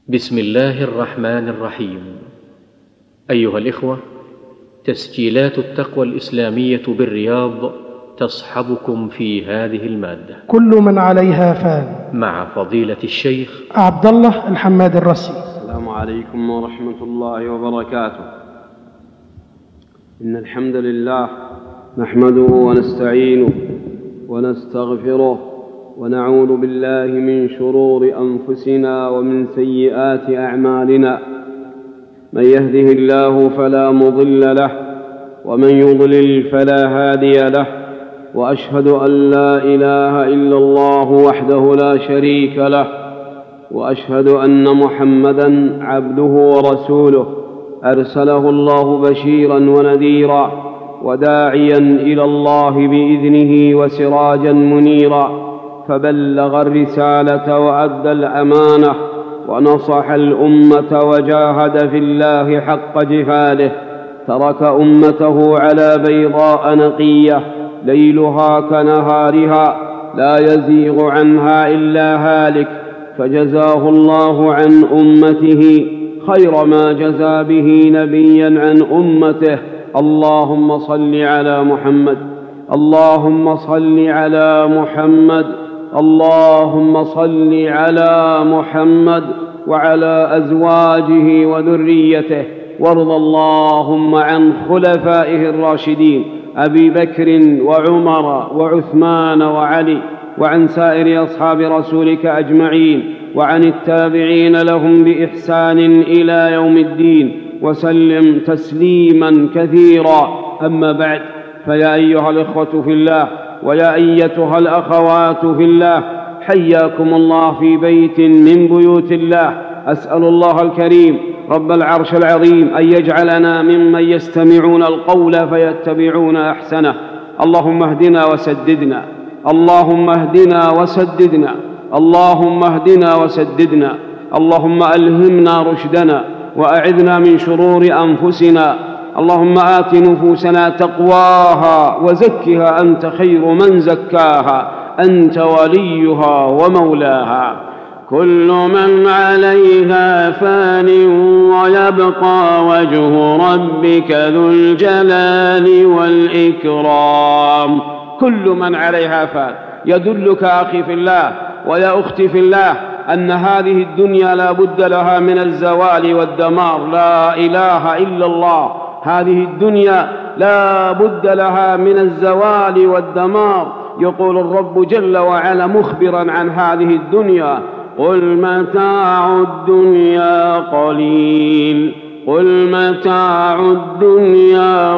بسم الله الرحمن الرحيم. أيها الإخوة، تسجيلات التقوى الإسلامية بالرياض تصحبكم في هذه المادة. كل من عليها فان، مع فضيلة الشيخ عبد الله الحماد الرسي. السلام عليكم ورحمة الله وبركاته. إن الحمد لله نحمده ونستعينه ونستغفره ونعوذ بالله من شرور أنفسنا ومن سيئات أعمالنا. من يهده الله فلا مضل له ومن يضلل فلا هادي له، وأشهد أن لا إله إلا الله وحده لا شريك له، وأشهد أن محمدًا عبده ورسوله أرسله الله بشيرا ونذيرا وداعيا إلى الله بإذنه وسراجا منيرا، فبلغ الرسالة وأدى الأمانة ونصح الأمة وجاهد في الله حق جهاده، ترك أمته على بيضاء نقية ليلها كنهارها لا يزيغ عنها إلا هالك، فجزاه الله عن أمته خير ما جزى به نبيا عن أمته. اللهم صل على محمد، اللهم صل على محمد، اللهم صل على محمد وعلى أزواجه وذريته، وارض اللهم عن خلفائه الراشدين أبي بكر وعمر وعثمان وعلي، وعن سائر أصحاب رسولك أجمعين، وعن التابعين لهم بإحسان إلى يوم الدين، وسلم تسليما كثيرا. أما بعد، فيا أيها الإخوة في الله ويا أيتها الأخوات في الله، حياكم الله في بيت من بيوت الله. أسأل الله الكريم رب العرش العظيم أن يجعلنا ممن يستمعون القول فيتبعون أحسنه. اللهم اهدنا وسددنا، اللهم اهدنا وسددنا، اللهم اهدنا وسددنا، اللهم ألهمنا رشدنا وأعذنا من شرور أنفسنا. اللهم آت نفوسنا تقواها وزكها أنت خير من زكاها، أنت وليها ومولاها. كل من عليها فان ويبقى وجه ربك ذو الجلال والإكرام. كل من عليها فان يدلك أخي في الله ويا أختي في الله أن هذه الدنيا لا بد لها من الزوال والدمار. لا إله إلا الله، هذه الدنيا لا بد لها من الزوال والدمار. يقول الرب جل وعلا مخبرا عن هذه الدنيا: قل متاع الدنيا قليل، قل متاع الدنيا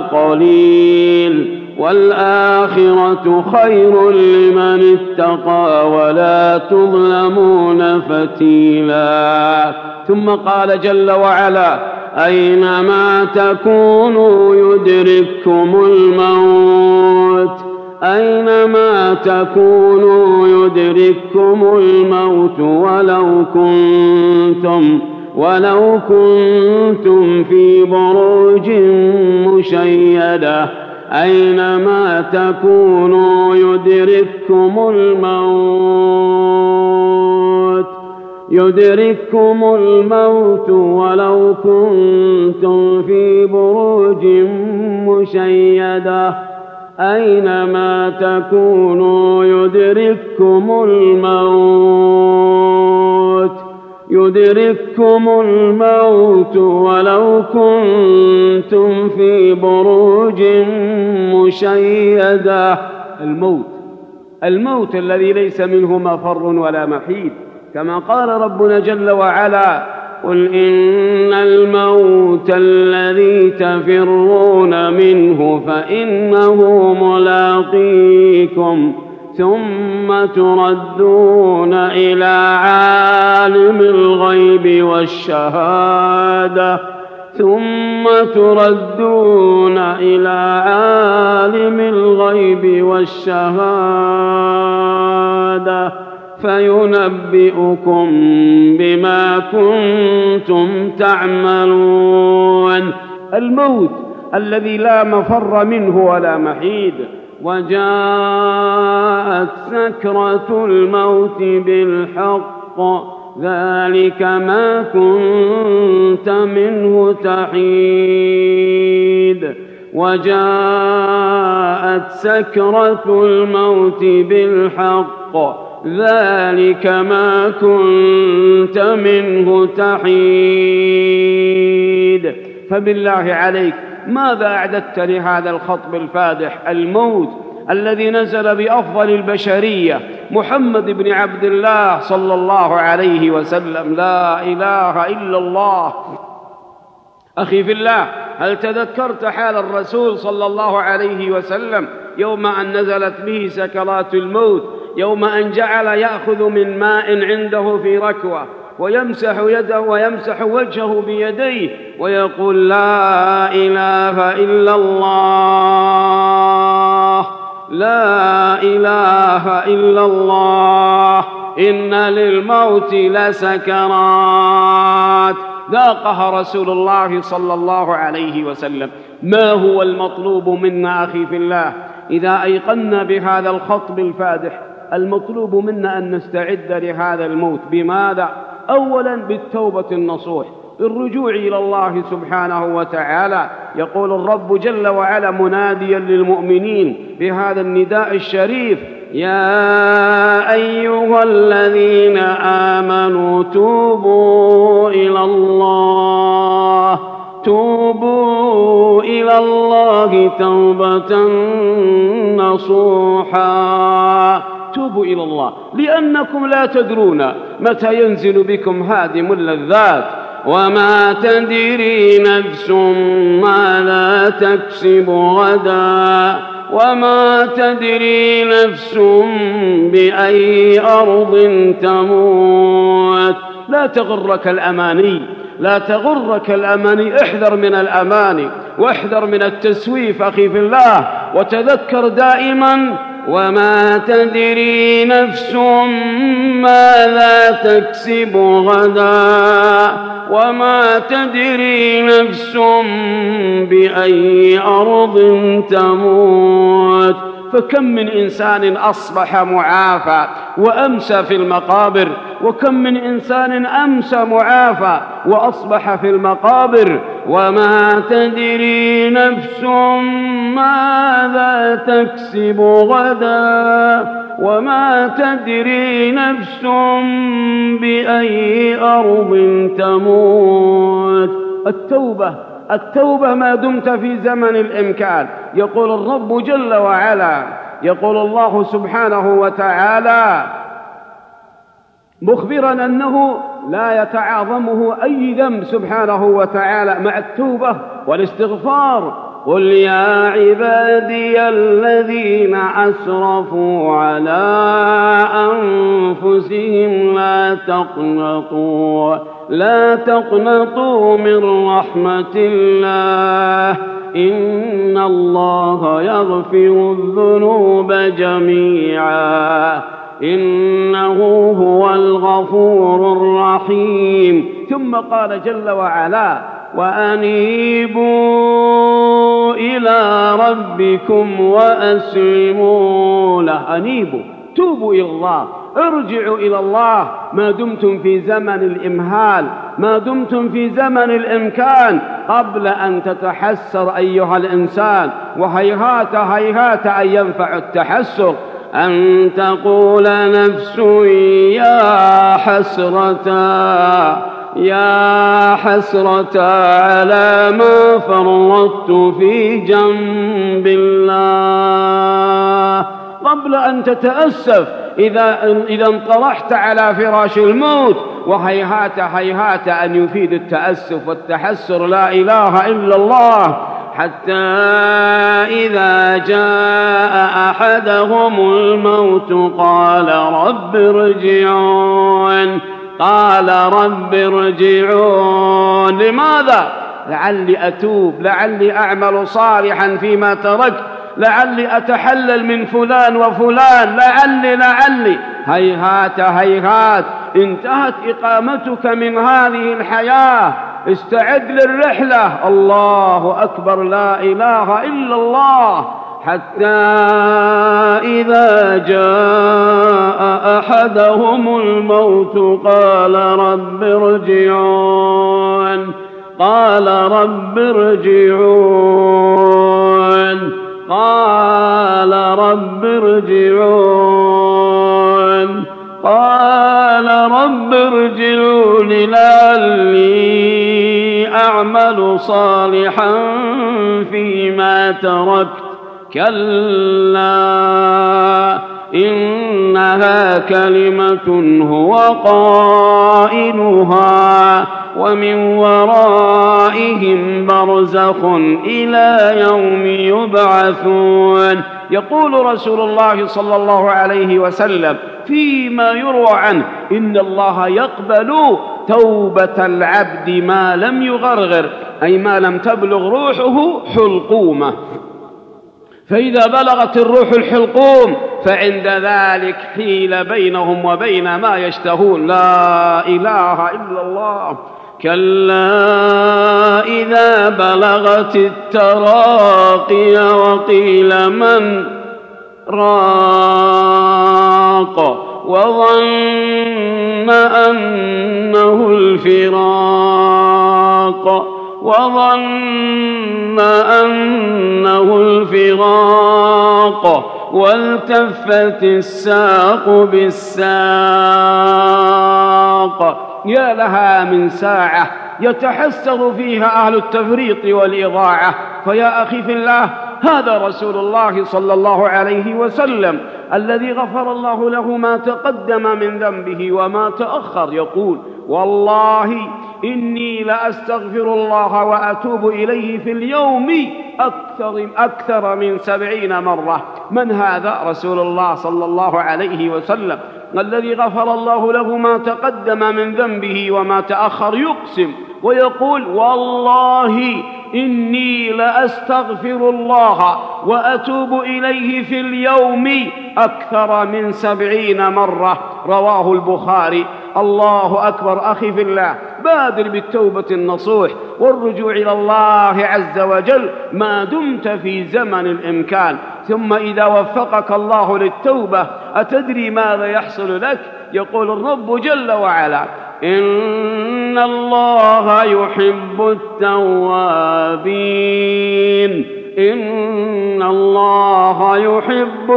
قليل والآخرة خير لمن اتقى ولا تظلمون فتيلا. ثم قال جل وعلا: أينما تكونوا يدرككم الموت، أينما تكونوا يدرككم الموت ولو كنتم في بروج مشيدة. أينما تكونوا يدرككم الموت ولو كنتم في بروج مشيدة. أينما تكونوا يدرككم الموت ولو كنتم في بروج مشيدة. الموت الذي ليس منه مفر ولا محيد، كما قال ربنا جل وعلا: قل إن الموت الذي تفرون منه فإنه ملاقيكم ثم تردون إلى عالم الغيب والشهادة فينبئكم بما كنتم تعملون. الموت الذي لا مفر منه ولا محيد. وجاءت سكرة الموت بالحق ذلك ما كنت منه تحيد وجاءت سكرة الموت بالحق ذلك ما كنت منه تحيد. فبالله عليك ماذا أعددت لهذا الخطب الفادح؟ الموت الذي نزل بأفضل البشرية محمد بن عبد الله صلى الله عليه وسلم. لا إله إلا الله. أخي في الله، هل تذكرت حال الرسول صلى الله عليه وسلم يوم أن نزلت به سكرات الموت، يوم أن جعل يأخذ من ماء عنده في ركوة ويمسح يده ويمسح وجهه بيديه ويقول لا إله إلا الله، لا إله إلا الله، إن للموت لسكرات. ذاقها رسول الله صلى الله عليه وسلم. ما هو المطلوب منا أخي في الله إذا أيقنا بهذا الخطب الفادح؟ المطلوب منا أن نستعد لهذا الموت. بماذا؟ أولا بالتوبة النصوح، بالرجوع إلى الله سبحانه وتعالى. يقول الرب جل وعلا مناديا للمؤمنين بهذا النداء الشريف: يا أيها الذين آمنوا توبوا إلى الله، توبوا إلى الله توبة نصوحا. توبوا إلى الله لأنكم لا تدرون متى ينزل بكم هادم اللذات، وما تدري نفس ماذا تكسب غدا، وما تدري نفس بأي أرض تموت. لا تغرك الأماني، لا تغرك الأماني. احذر من الأماني واحذر من التسويف أخي في الله، وتذكر دائما وما تدري نفس ماذا تكسب غدا، وما تدري نفس بأي أرض تموت. فكم من إنسان أصبح معافى وأمسى في المقابر، وكم من إنسان أمسى معافى وأصبح في المقابر. وما تدري نفس ماذا تكسب غدا، وما تدري نفس بأي أرض تموت. التوبة ما دمت في زمن الإمكان. يقول الرب جل وعلا، يقول الله سبحانه وتعالى مخبرا أنه لا يتعاظمه أي ذنب سبحانه وتعالى مع التوبة والاستغفار. قل يا عبادي الذين أسرفوا على أنفسهم لا تقنطوا من رحمة الله، إن الله يغفر الذنوب جميعا، إنه هو الغفور الرحيم. ثم قال جل وعلا وأنيبوا إلى ربكم وأسلموا له. أنيبوا، توبوا إلى الله، ارجعوا إلى الله ما دمتم في زمن الإمهال، ما دمتم في زمن الإمكان، قبل أن تتحسر أيها الإنسان. وهيهات هيهات أن ينفع التحسر، أن تقول نفس يا حسرة على ما فرطت في جنب الله، قبل أن تتأسف إذا انطرحت على فراش الموت. وهيهات هيهات أن يفيد التأسف والتحسر لا إله إلا الله، حتى إذا جاء أحدهم الموت قال رب ارجعون. لماذا؟ لعلي أتوب، لعلي أعمل صالحا فيما تركت، لعلي أتحلل من فلان وفلان، لعلي. هيهات هيهات، انتهت إقامتك من هذه الحياة. استعد للرحلة. الله أكبر، لا إله إلا الله. حتى إذا جاء أحدهم الموت قال رب ارجعون قال رب ارجعون قال رب ارجعون قال رب ارجعون لعلي أعمل صالحا فيما تركت كلا إنها كلمة هو قائلها ومن ورائهم برزخ إلى يوم يبعثون. يقول رسول الله صلى الله عليه وسلم فيما يروى عنه إن الله يقبل توبة العبد ما لم يغرغر، أي ما لم تبلغ روحه حلقومه، فإذا بلغت الروح الحلقوم فعند ذلك حيل بينهم وبين ما يشتهون. لا إله إلا الله. كلا إذا بلغت التراقي وقيل من راق وظن أنه الفراق والتفت الساق بالساق. يا لها من ساعة يتحسر فيها أهل التفريط والإضاعة. فيا أخي في الله، هذا رسول الله صلى الله عليه وسلم الذي غفر الله له ما تقدم من ذنبه وما تأخر، يقول والله إني لأستغفر الله وأتوب إليه في اليوم أكثر من 70 مرة. من هذا؟ رسول الله صلى الله عليه وسلم الذي غفر الله له ما تقدم من ذنبه وما تأخر، يقسم ويقول والله إني لأستغفر الله وأتوب إليه في اليوم أكثر من 70 مرة. رواه البخاري. الله أكبر. أخي في الله، بادر بالتوبة النصوح والرجوع إلى الله عز وجل ما دمت في زمن الإمكان. ثم إذا وفقك الله للتوبة أتدري ماذا يحصل لك؟ يقول الرب جل وعلا إن الله يحب التوابين إن الله يحب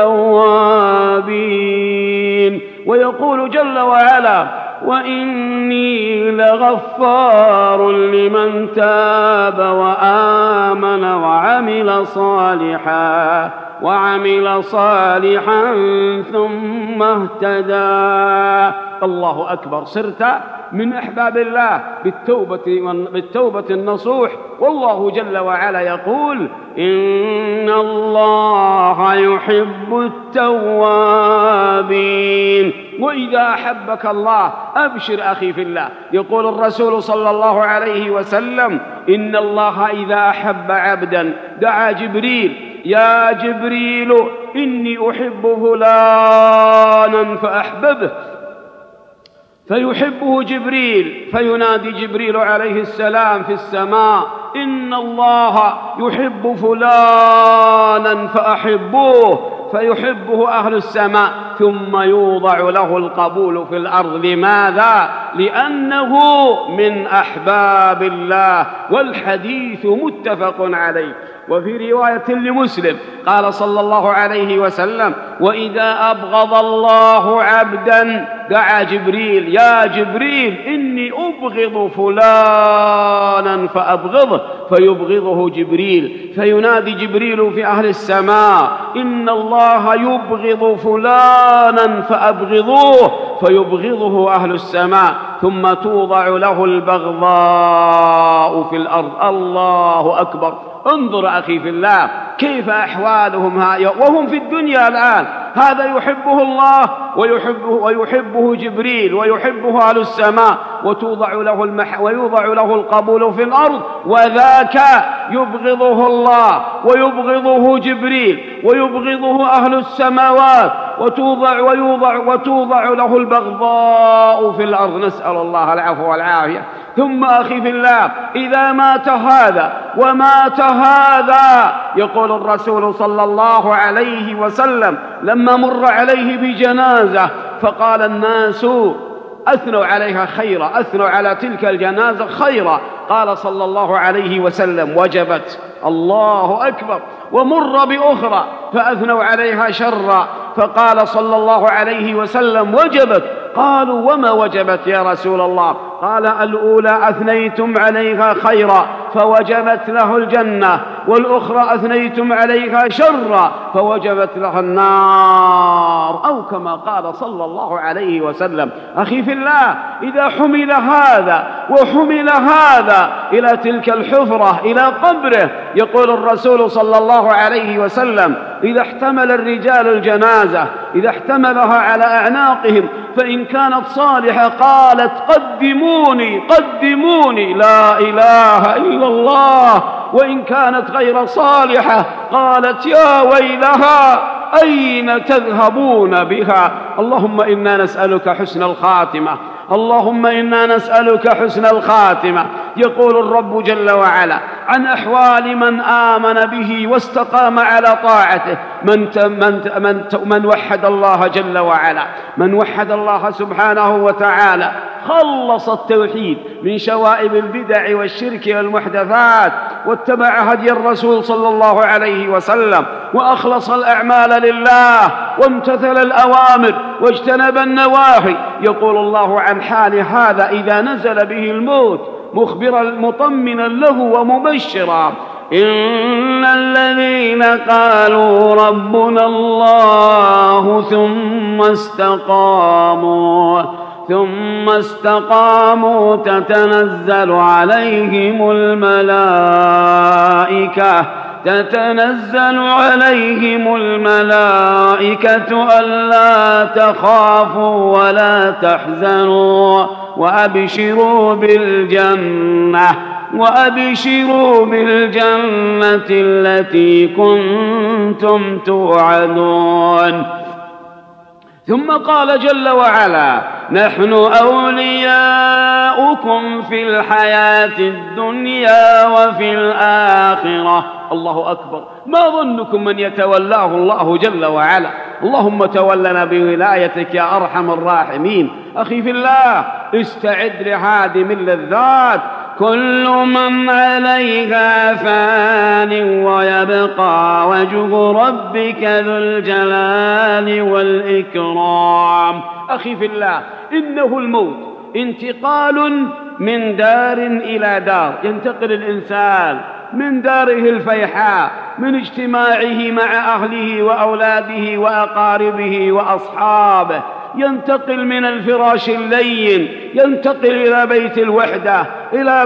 التوابين. ويقول جل وعلا وإني لغفار لمن تاب وآمن وعمل صالحا ثم اهتدى. الله أكبر. صرت من أحباب الله بالتوبة النصوح. والله جل وعلا يقول إن الله يحب التوابين. وإذا أحبك الله أبشر أخي في الله. يقول الرسول صلى الله عليه وسلم إن الله إذا أحب عبدا دعا جبريل يا جبريل إني أحب فلانا فأحببه، فيحبه جبريل، فينادي جبريل عليه السلام في السماء إن الله يحب فلانا فأحبوه، فيحبه أهل السماء، ثم يوضع له القبول في الأرض. لماذا؟ لأنه من أحباب الله. والحديث متفق عليه. وفي رواية لمسلم قال صلى الله عليه وسلم وإذا أبغض الله عبدا دعا جبريل يا جبريل إني أبغض فلانا فأبغضه، فيبغضه جبريل، فينادي جبريل في أهل السماء إن الله يبغض فلانا فأبغضوه، فيبغضه أهل السماء، ثم توضع له البغضاء في الأرض. الله أكبر. انظر أخي في الله كيف أحوالهم وهم في الدنيا الآن. هذا يحبه الله ويحبه جبريل ويحبه أهل السماء، ويوضع له القبول في الأرض، وذاك يبغضه الله ويبغضه جبريل ويبغضه أهل السماوات، وتوضع له البغضاء في الأرض. نسأل الله العفو والعافية. ثم أخي في الله إذا مات هذا ومات هذا. يقول الرسول صلى الله عليه وسلم لما مر عليه بجنازة فقال الناس أثنوا عليها خيرا، أثنوا على تلك الجنازة خيرا. قال صلى الله عليه وسلم وجبت. الله أكبر. ومر بأخرى فأثنوا عليها شرا فقال صلى الله عليه وسلم وجبت. قالوا وما وجبت يا رسول الله؟ قال الأولى أثنيتم عليها خيرا فوجبت له الجنة، والأخرى أثنيتم عليها شرا فوجبت لها النار، أو كما قال صلى الله عليه وسلم. أخي في الله، إذا حمل هذا وحمل هذا إلى تلك الحفرة إلى قبره، يقول الرسول صلى الله عليه وسلم إذا احتمل الرجال الجنازة، إذا احتملها على أعناقهم، فإن كانت صالحة قالت قدموني قدموني لا إله إلا الله، وإن كانت غير صالحة قالت يا ويلها أين تذهبون بها. اللهم إنا نسألك حسن الخاتمة، اللهم إنا نسألك حسن الخاتمة. يقول الرب جل وعلا عن أحوال من آمن به واستقام على طاعته، من وحد الله جل وعلا، من وحد الله سبحانه وتعالى، خلص التوحيد من شوائب البدع والشرك والمحدثات، واتبع هدي الرسول صلى الله عليه وسلم، وأخلص الأعمال لله، وامتثل الأوامر واجتنب النواهي. يقول الله عن حال هذا إذا نزل به الموت مخبرا مطمنا له ومبشرا: إن الذين قالوا ربنا الله ثم استقاموا تتنزل عليهم الملائكة ألا تخافوا ولا تحزنوا وأبشروا بالجنة التي كنتم توعدون. ثم قال جل وعلا: نحن أولياؤكم في الحياة الدنيا وفي الآخرة. الله أكبر. ما ظنكم من يتولاه الله جل وعلا؟ اللهم تولنا بولايتك يا أرحم الراحمين. أخي في الله، استعد لهادم اللذات. كل من عليها فان ويبقى وجه ربك ذو الجلال والإكرام. أخي في الله، إنه الموت انتقال من دار إلى دار. ينتقل الإنسان من داره الفيحاء، من اجتماعه مع أهله وأولاده وأقاربه وأصحابه، ينتقل من الفراش اللين، ينتقل إلى بيت الوحدة، إلى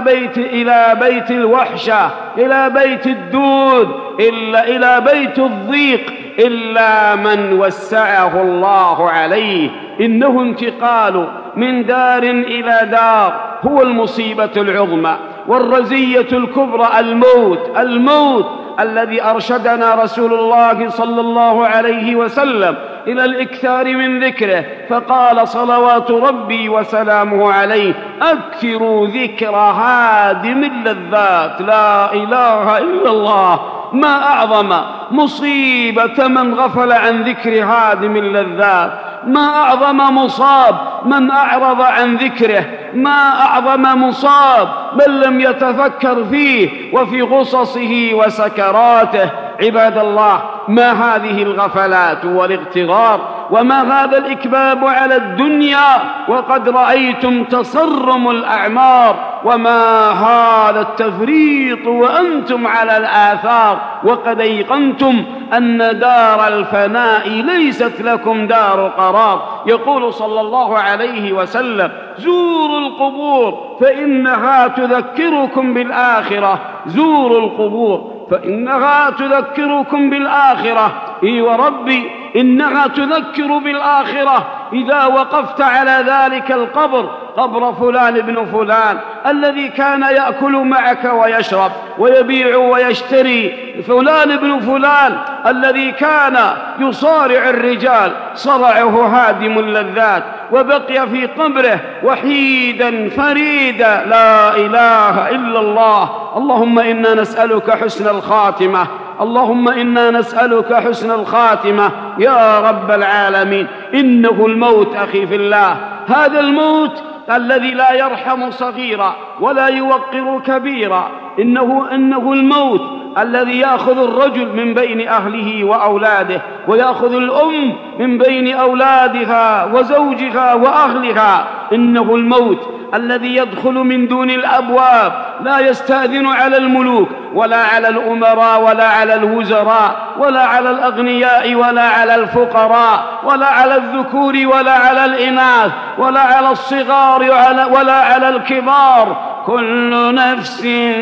بيت الوحشة، إلى بيت الدود، إلى بيت الضيق، إلا من وسعه الله عليه. إنه انتقال من دار إلى دار هو المصيبة العظمى والرزية الكبرى، الموت الذي أرشدنا رسول الله صلى الله عليه وسلم إلى الإكثار من ذكره، فقال صلوات ربي وسلامه عليه: أكثروا ذكر هادم اللذات. لا إله إلا الله. ما أعظم مصيبة من غفل عن ذكر هادم اللذات، ما أعظم مصاب من أعرض عن ذكره، ما أعظم مصاب من لم يتفكر فيه وفي غصصه وسكراته. عباد الله، ما هذه الغفلات والاغترار، وما هذا الإكباب على الدنيا وقد رأيتم تصرم الأعمار، وما هذا التفريط وأنتم على الآثار، وقد أيقنتم أن دار الفناء ليست لكم دار قرار. يقول صلى الله عليه وسلم: زوروا القبور فإنها تذكركم بالآخرة. زوروا القبور فإنها تذكركم بالآخرة. إي وربي، إنها تذكر بالآخرة. إذا وقفت على ذلك القبر، قبر فلان ابن فلان الذي كان يأكل معك ويشرب ويبيع ويشتري، فلان ابن فلان الذي كان يصارع الرجال صرعه هادم اللذات، وبقي في قبره وحيدا فريدا لا إله إلا الله. اللهم إنا نسألك حسن الخاتمة، اللهم إنا نسألك حسن الخاتمة يا رب العالمين. إنه الموت أخي في الله، هذا الموت الذي لا يرحم صغيرا ولا يوقر كبيرا، إنه الموت الذي يأخذ الرجل من بين أهله وأولاده، ويأخذ الأم من بين أولادها وزوجها وأهلها. إنه الموت الذي يدخل من دون الأبواب، لا يستأذن على الملوك ولا على الأمراء ولا على الوزراء ولا على الأغنياء ولا على الفقراء ولا على الذكور ولا على الإناث ولا على الصغار ولا على الكبار. كل نفس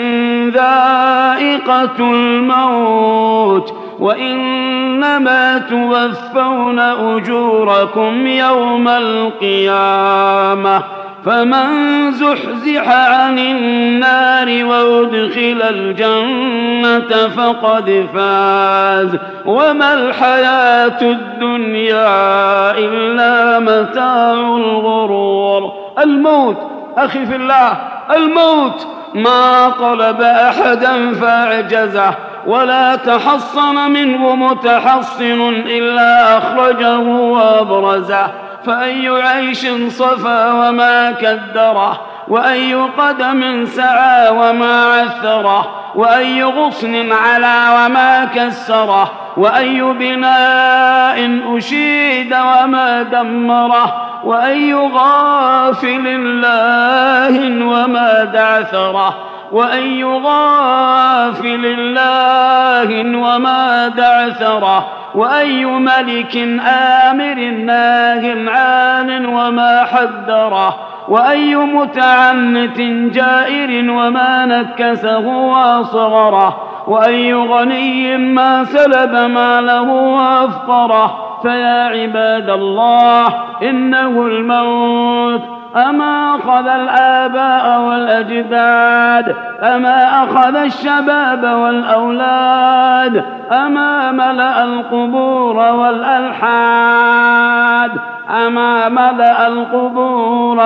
ذائقة الموت وإنما توفون أجوركم يوم القيامة. فمن زحزح عن النار وأدخل الجنة فقد فاز، وما الحياة الدنيا إلا متاع الغرور. الموت أخي في الله، الموت ما طلب أحدا فأعجزه، ولا تحصن منه متحصن إلا أخرجه وأبرزه. فأي عيش صفى وما كدره، وأي قدم سعى وما عثره، وأي غصن علا وما كسره، وأي بناء أشيد وما دمره، وأي غافل الله وما دعثره، وأي غافل الله وما دعثره، وأي ملك آمر ناه عان وما حذره، وأي متعنت جائر وما نكسه وأصغره، وأي غني ما سلب ماله وأفقره. فيا عباد الله، إنه الموت أما أخذ الآباء والأجداد، أما أخذ الشباب والأولاد، أما ملأ القبور والألحاد، أما ملأ القبور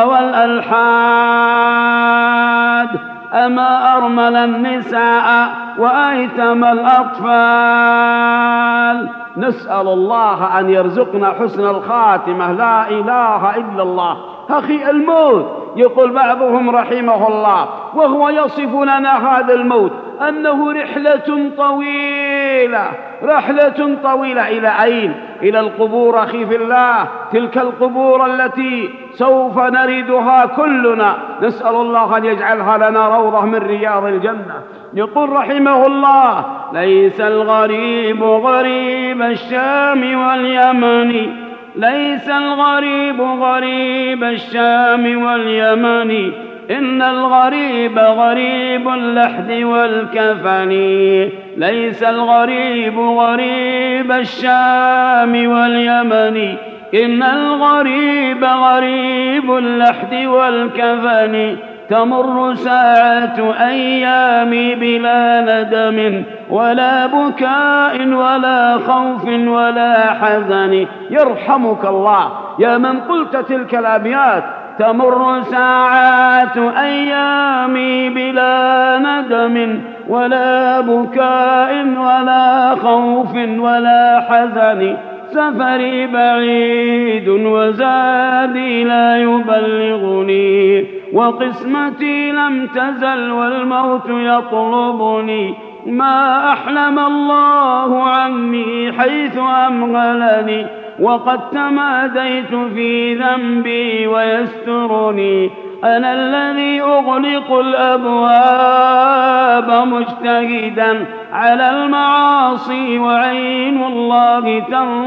والألحاد، أما أرمل النساء وأيتم الأطفال. نسأل الله أن يرزقنا حسن الخاتمة. لا إله إلا الله. أخي الموت، يقول بعضهم رحمه الله وهو يصف لنا هذا الموت أنه رحلة طويلة. رحلة طويلة إلى أين؟ إلى القبور أخي في الله، تلك القبور التي سوف نردها كلنا. نسأل الله أن يجعلها لنا روضة من رياض الجنة. يقول رحمه الله: ليس الغريب غريب الشام واليمن، ليس الغريب غريب الشام واليمن، إن الغريب غريب اللحد والكفن. ليس الغريب غريب الشام واليمن، إن الغريب غريب اللحد والكفن. تمر ساعة أيامي بلا ندم ولا بكاء ولا خوف ولا حزن. يرحمك الله يا من قلت تلك الأبيات: تمر ساعات أيامي بلا ندم ولا بكاء ولا خوف ولا حزن. سفري بعيد وزادي لا يبلغني، وقسمتي لم تزل والموت يطلبني. ما أحلم الله عني حيث أمغلني، وقد تماديت في ذنبي ويسترني. أنا الذي أغلق الأبواب مجتهدا على المعاصي وعين الله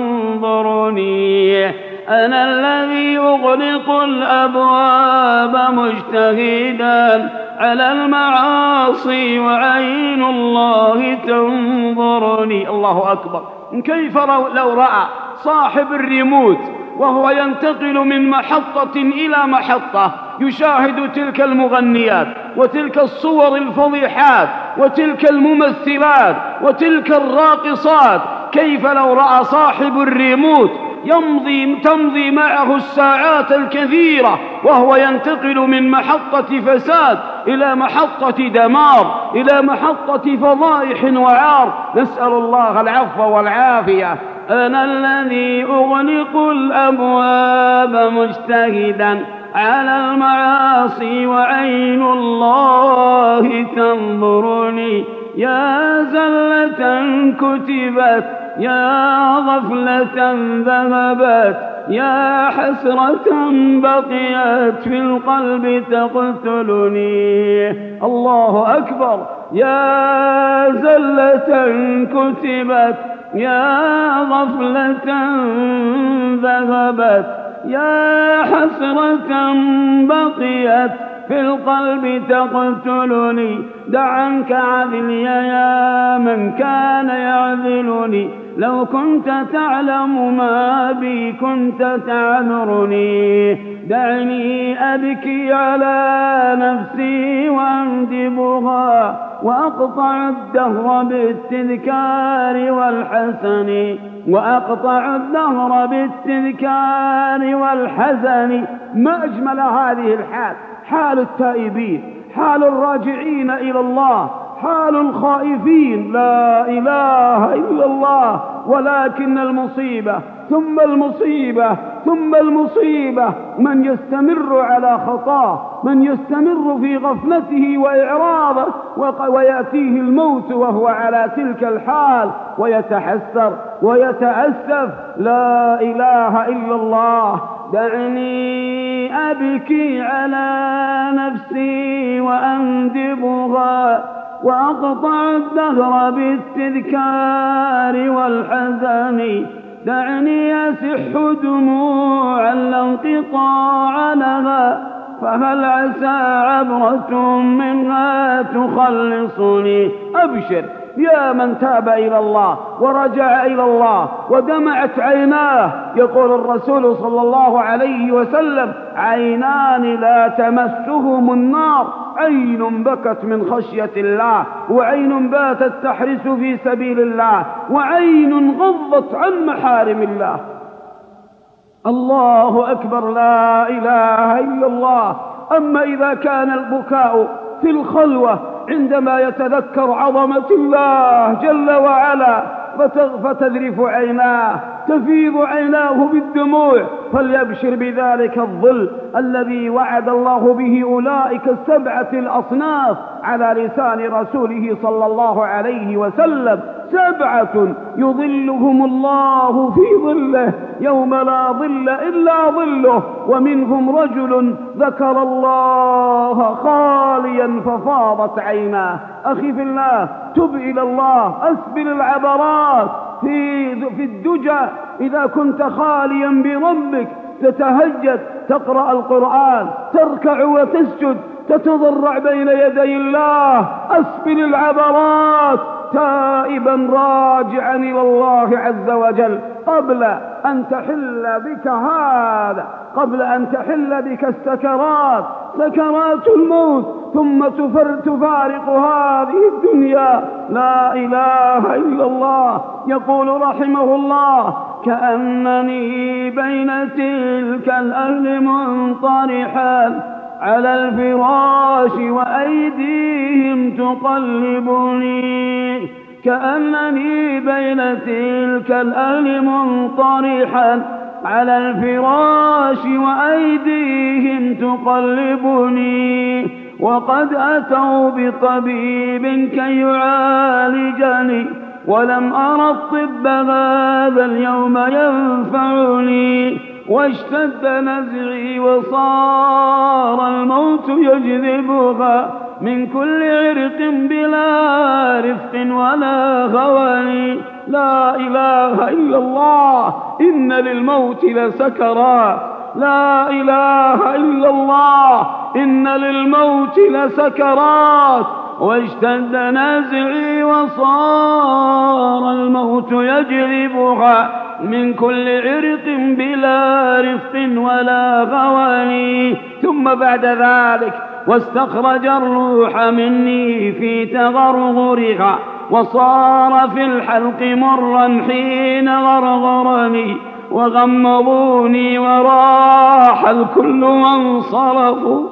تنظرني. أنا الذي أغلق الأبواب مجتهدا على المعاصي وعين الله تنظرني. الله أكبر. كيف لو رأى صاحب الريموت وهو ينتقل من محطة إلى محطة يشاهد تلك المغنيات وتلك الصور الفضيحات وتلك الممثلات وتلك الراقصات، كيف لو رأى صاحب الريموت تمضي معه الساعات الكثيرة وهو ينتقل من محطة فساد إلى محطة دمار، إلى محطة فضائح وعار. نسأل الله العفو والعافية. أنا الذي أغلق الأبواب مجتهدا على المعاصي وعين الله تنظرني، يا زلة كتبت يا غفلة ذهبت يا حسرة بقيت في القلب تقتلني. الله أكبر. يا زلة كتبت يا غفلة ذهبت يا حسرة بقيت في القلب تقتلني. دع عنك عذلي يا من كان يعذلني، لو كنت تعلم ما بي كنت تعذرني. دعني أبكي على نفسي وأندبها وأقطع الدهر بالتذكار والحسن، وأقطع الدهر بالتذكار والحزن. ما أجمل هذه الحال، حال التائبين، حال الراجعين إلى الله، حال الخائفين. لا إله إلا الله. ولكن المصيبة ثم المصيبة ثم المصيبة من يستمر على خطاه، من يستمر في غفلته وإعراضه، ويأتيه الموت وهو على تلك الحال ويتحسر ويتأسف. لا إله إلا الله. دعني أبكي على نفسي وأندبها وأقطع الدهر بالتذكار والحزن. دعني أسح دموعا لا انقطاع لها، فهل عسى عبرة منها تخلصني. أبشر يا من تاب إلى الله ورجع إلى الله ودمعت عيناه. يقول الرسول صلى الله عليه وسلم: عينان لا تمسهم النار، عين بكت من خشية الله، وعين باتت تحرس في سبيل الله، وعين غضت عن محارم الله. الله أكبر. لا إله إلا الله. أما إذا كان البكاء في الخلوة عندما يتذكر عظمة الله جل وعلا فتذرف عيناه، تفيض عيناه بالدموع، فليبشر بذلك الظل الذي وعد الله به أولئك السبعة الأصناف على لسان رسوله صلى الله عليه وسلم: 7 يظلهم الله في ظله يوم لا ظل إلا ظله. ومنهم رجل ذكر الله خاليا ففاضت عيناه. أخي في الله، تب إلى الله، أسبل العبرات في الدجى. إذا كنت خاليا بربك تتهجد، تقرأ القرآن، تركع وتسجد، تتضرع بين يدي الله، أسبل العبرات تائبا راجعا إلى الله عز وجل قبل أن تحل بك هذا، قبل أن تحل بك السكرات، سكرات الموت، ثم تفارق هذه الدنيا. لا إله إلا الله. يقول رحمه الله: كأنني بين تلك الأهل منطرحا على الفراش وأيديهم تقلبني. كأنني بين تلك الأهل منطرحا على الفراش وأيديهم تقلبني، وقد أتوا بطبيب كي يعالجني، ولم أرى الطب هذا اليوم ينفعني، واشتد نزعي وصار الموت يجذبها من كل عرق بلا رفق ولا غواني. لا إله إلا الله. إن للموت لسكرات. لا إله إلا الله. إن للموت لسكرات. واشتد نزعي وصار الموت يجذبها من كل عرق بلا رفق ولا غواني. ثم بعد ذلك واستخرج الروح مني في تغرغرها، وصار في الحلق مرا حين غرغرني، وغمضوني وراح الكل وانصرفوا.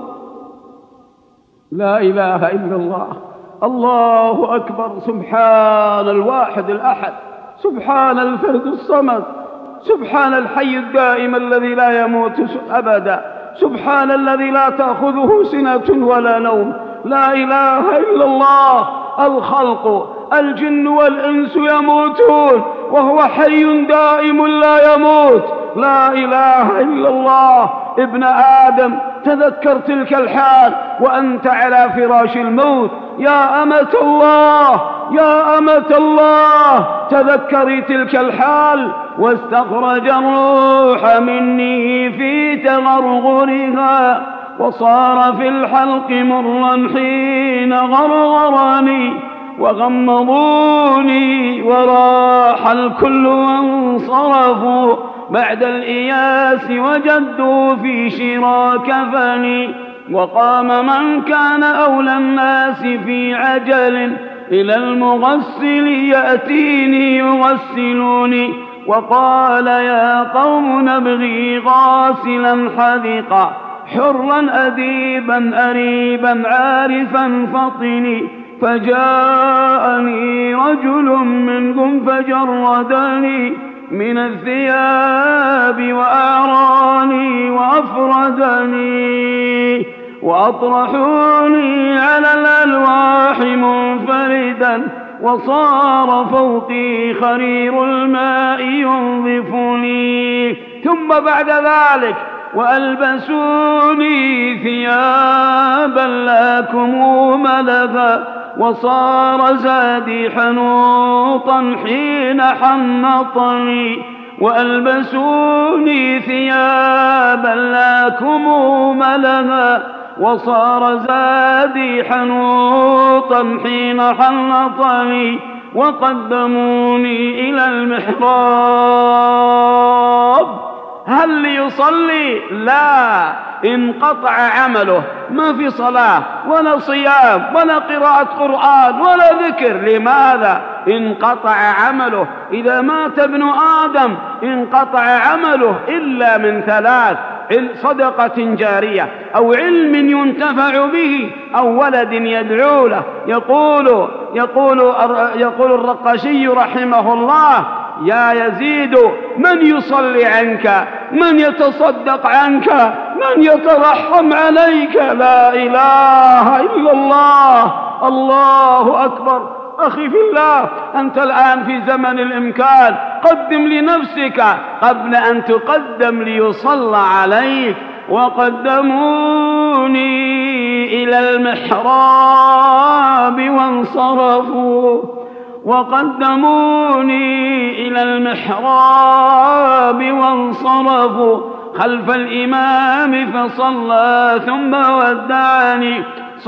لا إله إلا الله. الله أكبر. سبحان الواحد الأحد، سبحان الفرد الصمد، سبحان الحي الدائم الذي لا يموت أبدا، سبحان الذي لا تأخذه سنة ولا نوم. لا إله إلا الله. الخلق الجن والإنس يموتون وهو حي دائم لا يموت. لا إله إلا الله. ابن آدم تذكر تلك الحال وأنت على فراش الموت. يا أمة الله، يا أمة الله، تذكري تلك الحال. واستخرج الروح مني في تغرغرها، وصار في الحلق مرا حين غرغرني، وغمضوني وراح الكل وانصرفوا. بعد الإياس وجدوا في شرى كفني، وقام من كان أولى الناس في عجل إلى المغسل يأتيني يغسلوني، وقال يا قوم نبغي غاسلا حذقا حرا أديبا أريبا عارفا فطني. فجاءني رجل منهم فجردني من الثياب وأعراني وأفردني، وأطرحوني على الألواح منفردا، وصار فوقي خرير الماء ينظفني. ثم بعد ذلك وألبسوني ثيابا لا كموم لها، وصار زادي حنوطا حين حنطني. وألبسوني ثيابا لا كموم لها، وصار زادي حنوطا حين حنطني. وقدموني إلى المحراب. هل ليصلي؟ لا، انقطع عمله، ما في صلاة ولا صيام ولا قراءة قرآن ولا ذكر. لماذا؟ انقطع عمله. إذا مات ابن آدم انقطع عمله إلا من ثلاث: صدقة جارية، أو علم ينتفع به، أو ولد يدعو له. يقول الرقاشي رحمه الله: يا يزيد من يصلي عنك، من يتصدق عنك، من يترحم عليك. لا إله إلا الله. الله أكبر. أخي في الله، أنت الآن في زمن الإمكان، قدم لنفسك قبل أن تقدم ليصلى عليك. وقدموني إلى المحراب وانصرفوا، وقدموني إلى المحراب وانصرفوا خلف الإمام فصلى ثم ودعني.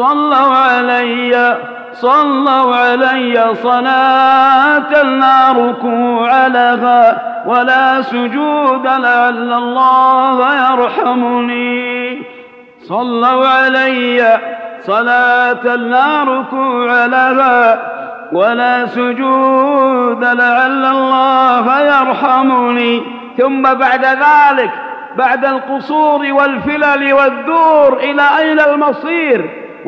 صلوا علي صلاة لا ركوع لها ولا سجود لعل الله يرحمني. صلوا علي صلاة لا ركوع لها ولا سجود لعل الله يرحمني. ثم بعد ذلك، بعد القصور والفلل والدور، إلى أين المصير؟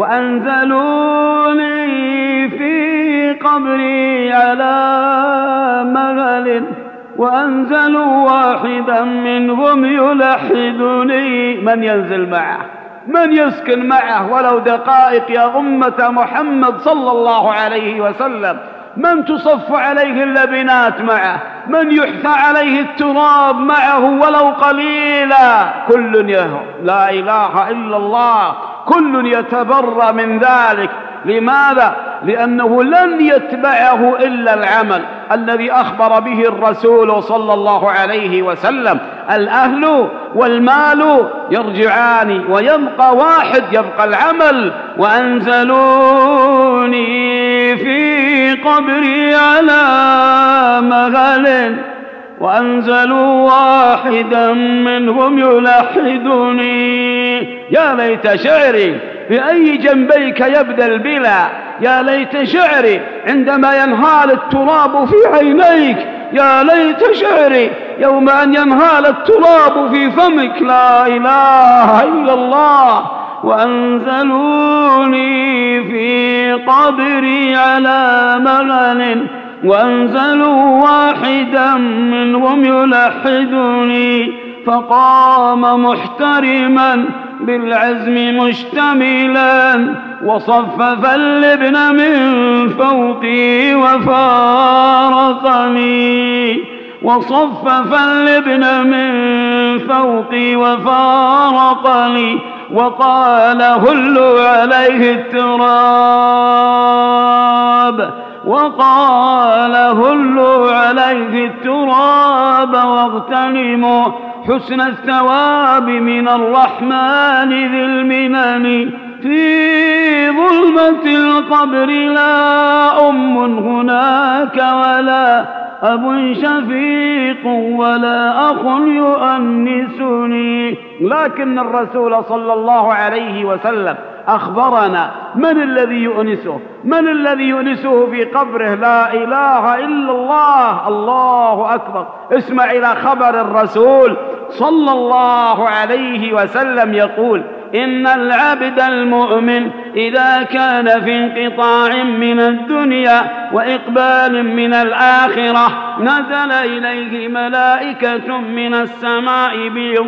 وأنزلوني في قبري على مغل، وأنزلوا واحدا منهم يلحدني. من ينزل معه؟ من يسكن معه ولو دقائق يا أمة محمد صلى الله عليه وسلم؟ من تصف عليه اللبنات معه؟ من يحثى عليه التراب معه ولو قليلا؟ كل لا إله إلا الله، كل يتبرى من ذلك. لماذا؟ لأنه لن يتبعه إلا العمل الذي أخبر به الرسول صلى الله عليه وسلم: الأهل والمال يرجعان ويبقى واحد، يبقى العمل. وأنزلوني في قبري على مغل، وأنزلوا واحدا منهم يلحدني. يا ليت شعري بأي جنبيك يبدى البلا، يا ليت شعري عندما ينهال التراب في عينيك، يا ليت شعري يوم أن ينهال التراب في فمك لا إله إلا الله. وأنزلوني في قبري على مغل وأنزلوا واحدا منهم يلحدني فقام محترما بالعزم مشتملا وصفف اللبن من فوقي وفارقني وقال هلوا عليه التراب واغتنموا حسن الثواب من الرحمن ذي المنن. في ظلمة القبر لا أم هناك ولا أب شفيق ولا أخ يؤنسني. لكن الرسول صلى الله عليه وسلم أخبرنا من الذي يؤنسه، من الذي يؤنسه في قبره. لا إله إلا الله. الله أكبر. اسمع إلى خبر الرسول صلى الله عليه وسلم يقول: إن العبد المؤمن إذا كان في انقطاع من الدنيا وإقبال من الآخرة نزل إليه ملائكة من السماء بيض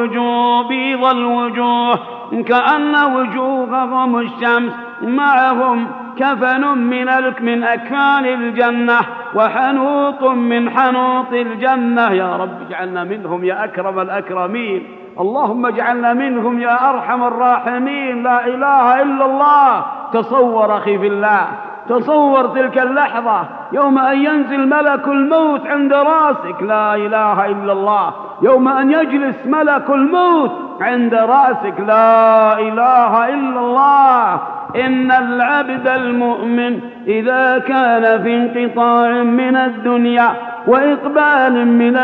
الوجوه كأن وجوههم الشمس، معهم كفن من أكفان الجنة وحنوط من حنوط الجنة. يا رب اجعلنا منهم يا أكرم الأكرمين. اللهم اجعلنا منهم يا أرحم الراحمين. لا إله إلا الله. تصور أخي في الله، تصور تلك اللحظة يوم أن ينزل ملك الموت عند رأسك. لا إله إلا الله. يوم أن يجلس ملك الموت عند رأسك. لا إله إلا الله. إن العبد المؤمن إذا كان في انقطاع من الدنيا وإقبال من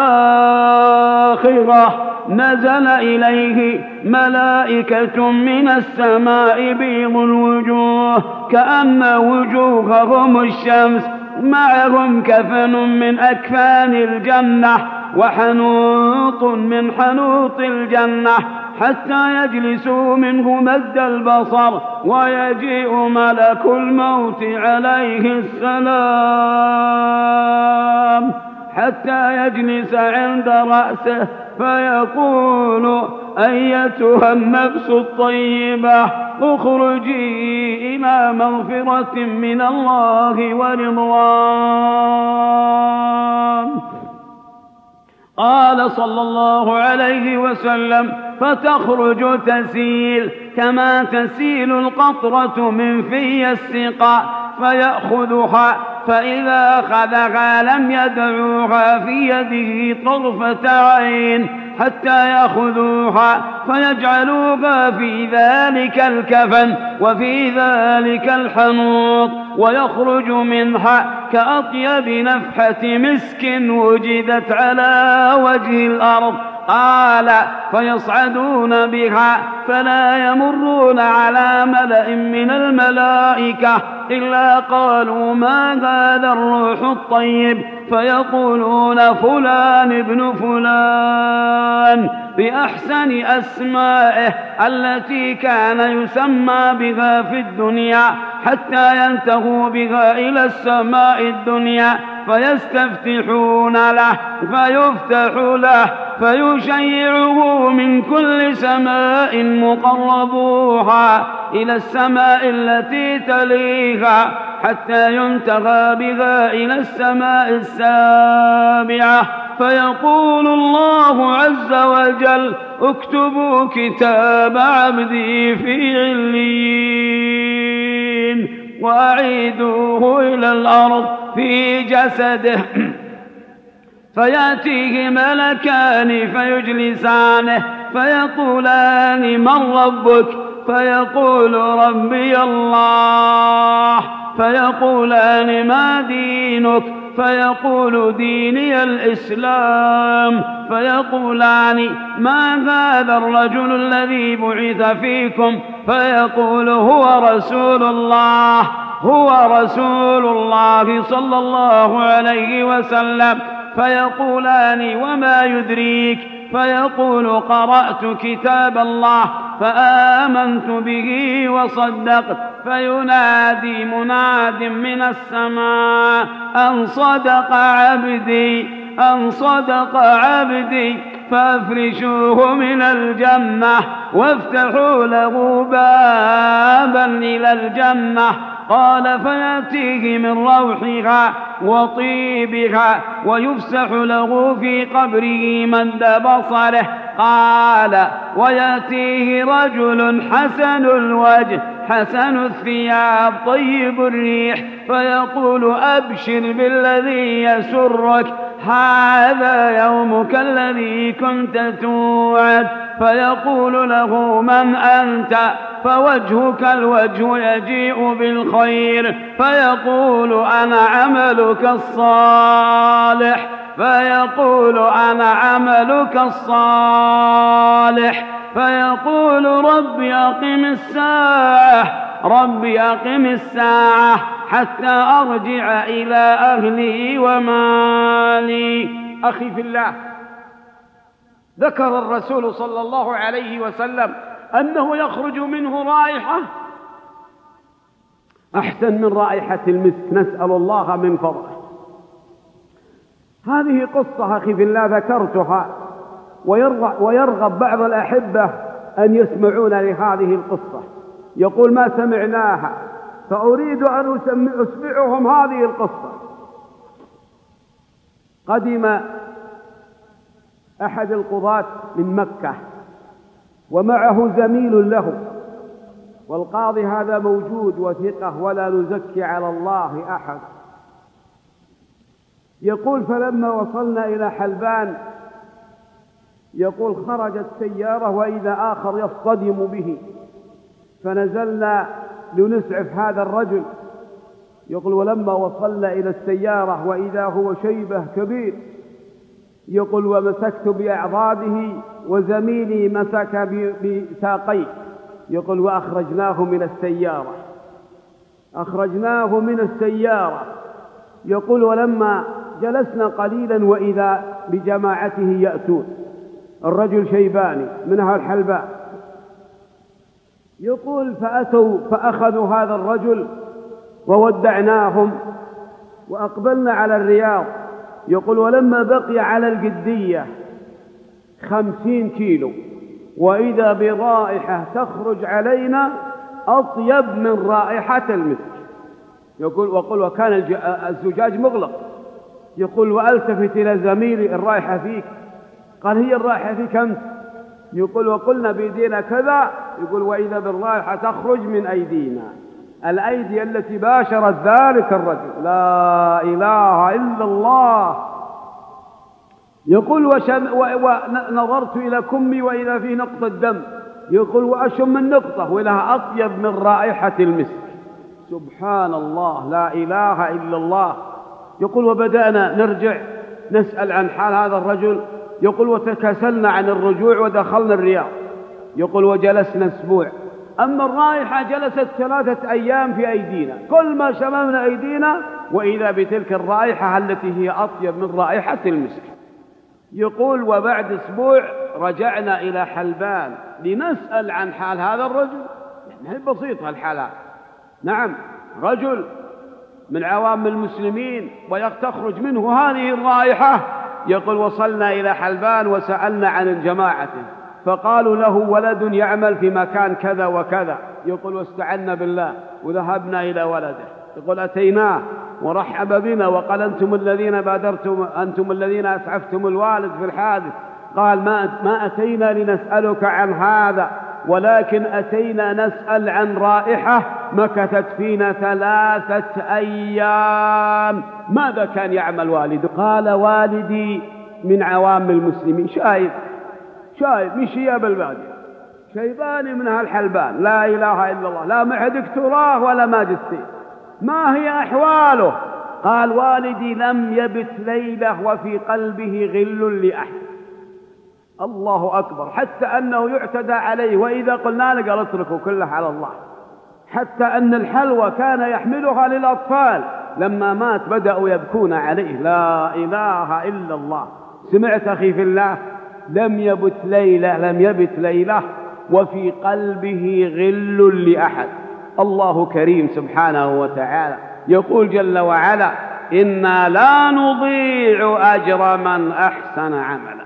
الآخرة نزل إليه ملائكة من السماء بيض الوجوه كأن وجوههم الشمس، معهم كفن من أكفان الجنة وحنوط من حنوط الجنة، حتى يجلسوا منه مد البصر ويجيء ملك الموت عليه السلام حتى يجلس عند رأسه فيقول: أيتها النفس الطيبة اخرجي إلى مغفرة من الله ورضوان. قال صلى الله عليه وسلم: فتخرج تسيل كما تسيل القطرة من في السقاء فيأخذها، فإذا أخذها لم يدعوها في يده طرفة عين حتى يأخذوها فيجعلوها في ذلك الكفن وفي ذلك الحنوط، ويخرج منها كأطيب نفحة مسك وجدت على وجه الأرض. قال: فيصعدون بها فلا يمرون على ملأ من الملائكة إلا قالوا: ما هذا الروح الطيب؟ فيقولون: فلان ابن فلان، بأحسن أسمائه التي كان يسمى بها في الدنيا، حتى ينتهوا بها إلى السماء الدنيا فيستفتحون له فيفتح له فيشيعه من كل سماء مقربوها إلى السماء التي تليها، حتى ينتهى بها إلى السماء السابعة. فيقول الله عز وجل: اكتبوا كتاب عبدي في عليين وأعيدوه إلى الأرض في جسده. فيأتيه ملكان فيجلسانه فيقولان: من ربك؟ فيقول: ربي الله. فيقولان: ما دينك؟ فيقول: ديني الإسلام. فيقولان: ما هذا الرجل الذي بعث فيكم؟ فيقول: هو رسول الله صلى الله عليه وسلم. فيقولان وما يدريك؟ فيقول قرأت كتاب الله فآمنت به وصدقت. فينادي مناد من السماء أن صدق عبدي، أن صدق عبدي، فافرشوه من الجنة وافتحوا له بابا إلى الجنة. قال فيأتيه من روحها وطيبها ويفسح له في قبره مد بصره. قال ويأتيه رجل حسن الوجه حسن الثياب طيب الريح فيقول أبشر بالذي يسرك، هذا يومك الذي كنت توعد. فيقول له من أنت؟ فوجهك الوجه يجيء بالخير. فيقول أنا عملك الصالح، فيقول أنا عملك الصالح. فيقول رب أقم الساعة، رب أقم الساعة حتى أرجع إلى أهلي ومالي. أخي في الله، ذكر الرسول صلى الله عليه وسلم أنه يخرج منه رائحة أحسن من رائحة المسك، نسأل الله من فضله. هذه قصة أخي في الله ذكرتها، ويرغب بعض الأحبة أن يسمعون لهذه القصة، يقول ما سمعناها، فأريد أن أسمعهم هذه القصة. قدم أحد القضاة من مكة ومعه زميل له، والقاضي هذا موجود وثقة ولا نزكي على الله أحد. يقول فلما وصلنا إلى حلبان يقول خرجت سيارة وإذا آخر يصطدم به، فنزلنا لنسعف هذا الرجل. يقول ولما وصلنا إلى السيارة وإذا هو شيبة كبير، يقول ومسكت بأعضاده وزميلي مسك بساقيه، يقول وأخرجناه من السيارة، أخرجناه من السيارة. يقول ولما جلسنا قليلا وإذا بجماعته يأتون، الرجل شيباني من أهل الحلباء. يقول فأتوا فأخذوا هذا الرجل وودعناهم وأقبلنا على الرياض. يقول ولما بقي على القدية 50 كيلو وإذا برائحة تخرج علينا أطيب من رائحة المسك. يقول وكان الزجاج مغلق. يقول وألتفت إلى زميلي الرائحة فيك؟ قال هي الرائحة فيك أنت. يقول وقلنا بيدينا كذا. يقول وإذا بالرائحة تخرج من أيدينا، الأيدي التي باشرت ذلك الرجل. لا إله إلا الله. يقول ونظرت إلى كمي وإذا فيه نقطة دم. يقول وأشم النقطة ولها أطيب من رائحة المسك. سبحان الله، لا إله إلا الله. يقول وبدأنا نرجع نسأل عن حال هذا الرجل. يقول وتكاسلنا عن الرجوع ودخلنا الرياض. يقول وجلسنا أسبوع، أما الرائحة جلست 3 أيام في أيدينا، كل ما شممنا أيدينا وإذا بتلك الرائحة التي هي أطيب من رائحة المسك. يقول وبعد أسبوع رجعنا إلى حلبان لنسأل عن حال هذا الرجل. يعني هي بسيطة الحالات. نعم، رجل من عوام المسلمين وتخرج منه هذه الرائحة. يقول وصلنا إلى حلبان وسألنا عن جماعته فقالوا له ولد يعمل في مكان كذا وكذا. يقول واستعنا بالله وذهبنا إلى ولده. يقول أتيناه ورحب بنا وقال أنتم الذين بادرتم، أنتم الذين أسعفتم الوالد في الحادث. قال ما أتينا لنسألك عن هذا، ولكن أتينا نسأل عن رائحة مكثت فينا 3 أيام. ماذا كان يعمل والده؟ قال والدي من عوام المسلمين، شايب من شياب البادية، شيباني من أهل حلبان، لا إله إلا الله، لا معه دكتوراه ولا ماجستير. ما هي أحواله؟ قال والدي لم يبت ليلة وفي قلبه غل لأحد. الله أكبر. حتى أنه يعتدى عليه وإذا قلنا له قال اتركوا كله على الله. حتى أن الحلوى كان يحملها للأطفال لما مات بدأوا يبكون عليه. لا إله إلا الله. سمعت أخي في الله؟ لم يبت ليلة وفي قلبه غل لأحد. الله كريم سبحانه وتعالى، يقول جل وعلا: إنا لا نضيع أجر من أحسن عملا.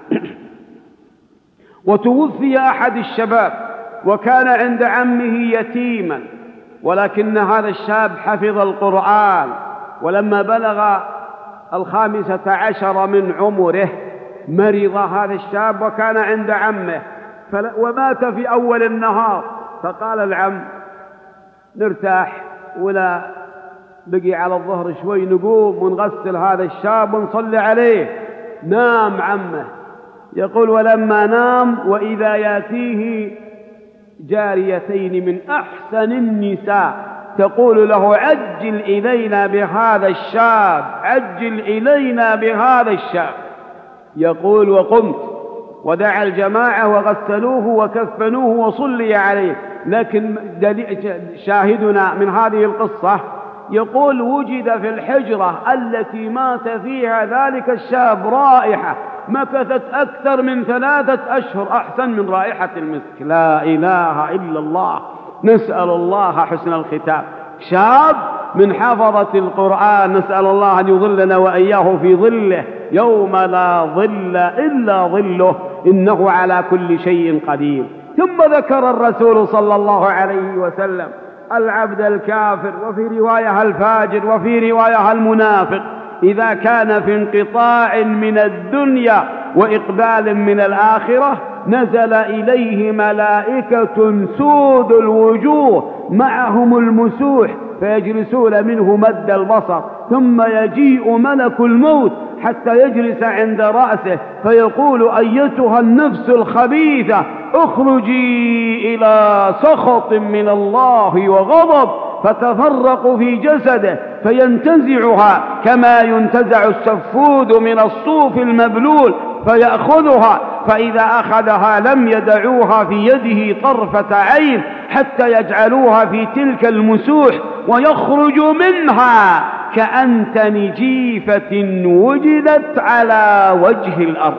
وتوفي أحد الشباب وكان عند عمه يتيما، ولكن هذا الشاب حفظ القرآن، ولما بلغ 15 من عمره مرض هذا الشاب وكان عند عمه ومات في أول النهار. فقال العم: نرتاح ولا بقي على الظهر شوي، نقوم ونغسل هذا الشاب ونصلي عليه. نام عمه. يقول: ولما نام وإذا ياتيه جاريتين من أحسن النساء تقول له: عجل إلينا بهذا الشاب، عجل إلينا بهذا الشاب. يقول: وقمت ودعا الجماعة وغسلوه وكفنوه وصلي عليه. لكن شاهدنا من هذه القصة يقول: وجد في الحجرة التي مات فيها ذلك الشاب رائحة مكثت أكثر من 3 أشهر أحسن من رائحة المسك. لا إله إلا الله. نسأل الله حسن الختام. شاب من حفظة القرآن، نسأل الله أن يظلنا وإياه في ظله يوم لا ظل إلا ظله، إنه على كل شيء قدير. ثم ذكر الرسول صلى الله عليه وسلم العبد الكافر، وفي رواية الفاجر، وفي رواية المنافق، إذا كان في انقطاع من الدنيا وإقبال من الآخرة نزل إليه ملائكة سود الوجوه معهم المسوح فيجلسون منه مد البصر، ثم يجيء ملك الموت حتى يجلس عند رأسه فيقول: أيتها النفس الخبيثة اخرجي إلى سخط من الله وغضب، فتفرق في جسده فينتزعها كما ينتزع السفود من الصوف المبلول فيأخذها، فإذا أخذها لم يدعوها في يده طرفة عين حتى يجعلوها في تلك المسوح، ويخرج منها كأنتن جيفة وجدت على وجه الأرض.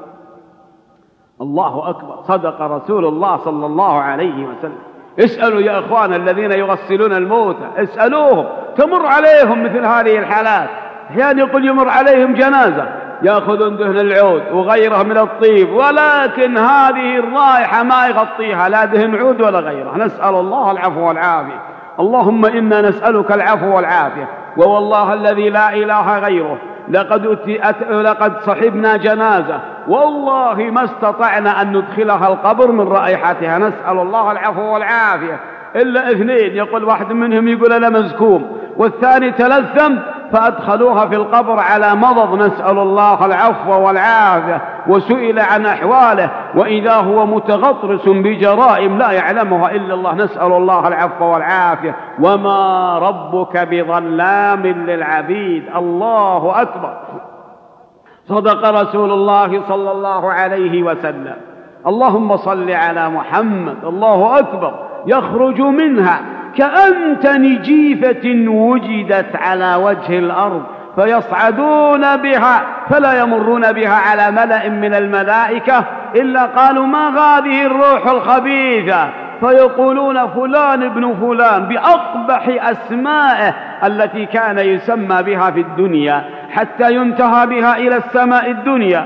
الله أكبر. صدق رسول الله صلى الله عليه وسلم. اسألوا يا أخوان الذين يغسلون الموتى، اسألوهم، تمر عليهم مثل هذه الحالات. أحيانا يقول يمر عليهم جنازة يأخذون دهن العود وغيره من الطيب، ولكن هذه الرائحة ما يغطيها لا دهن عود ولا غيره. نسأل الله العفو والعافية. اللهم إنا نسألك العفو والعافية. ووالله الذي لا إله غيره لقد صحبنا جنازة والله ما استطعنا أن ندخلها القبر من رائحتها. نسأل الله العفو والعافية. إلا 2، يقول واحد منهم يقول أنا مزكوم، والثاني تلثم فأدخلوها في القبر على مضض. نسأل الله العفو والعافية. وسئل عن أحواله وإذا هو متغطرس بجرائم لا يعلمها إلا الله. نسأل الله العفو والعافية. وما ربك بظلام للعبيد. الله أكبر. صدق رسول الله صلى الله عليه وسلم. اللهم صل على محمد. الله أكبر. يخرج منها كأنتن جيفة وجدت على وجه الأرض فيصعدون بها فلا يمرون بها على ملأ من الملائكة إلا قالوا: ما هذه الروح الخبيثة؟ فيقولون: فلان ابن فلان، بأقبح أسمائه التي كان يسمى بها في الدنيا، حتى ينتهى بها إلى السماء الدنيا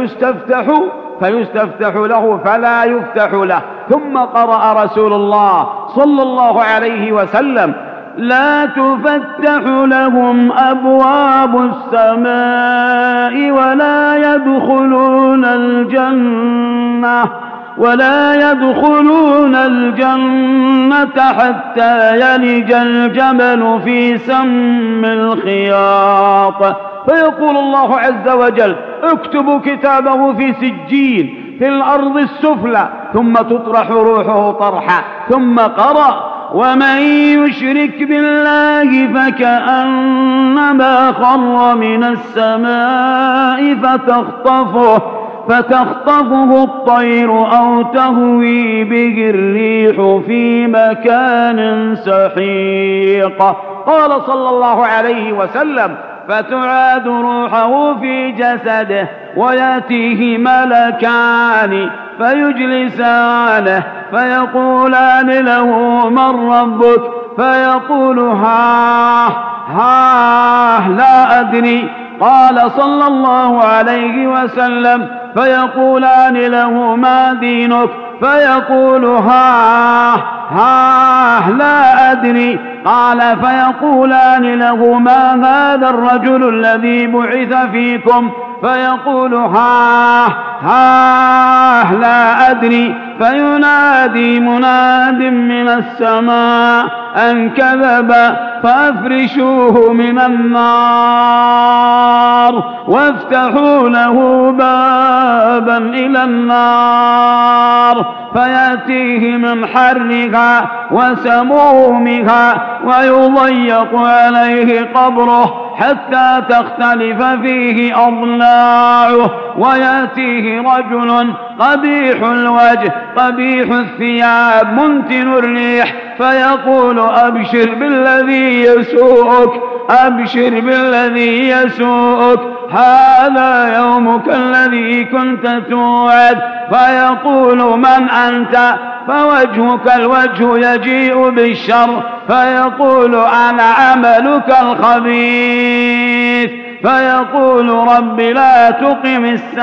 فيستفتح له فلا يفتح له. ثم قرأ رسول الله صلى الله عليه وسلم: لا تفتح لهم أبواب السماء ولا يدخلون الجنة حتى يلج الجمل في سم الخياط. فيقول الله عز وجل: اكتبوا كتابه في سجين في الأرض السفلى، ثم تطرح روحه طرحا. ثم قرأ: ومن يشرك بالله فكأنما خر من السماء فتخطفه الطير أو تهوي به الريح في مكان سحيق. قال صلى الله عليه وسلم: فتعاد روحه في جسده ويأتيه ملكان فيجلسانه فيقولان له: من ربك؟ فيقول: ها لا أدري. قال صلى الله عليه وسلم: فيقولان له: ما دينك؟ فيقول: ها لا أدري. قال: فيقولان له: ما هذا الرجل الذي بعث فيكم؟ فيقول: ها لا أدري. فينادي مناد من السماء أن كذب فأفرشوه من النار وافتحوا له بابا إلى النار فيأتيه من حرها وسمومها ويضيق عليه قبره حتى تختلف فيه أضلاعه. ويأتيه رجل قبيح الوجه قبيح الثياب منتن الريح فيقول: أبشر بالذي يسوءك، أبشر بالذي يسوءك، هذا يومك الذي كنت توعد. فيقول: من أنت؟ فوجهك الوجه يجيء بالشر. فيقول: أنا عملك الخبيث. فيقول: رب لا تقم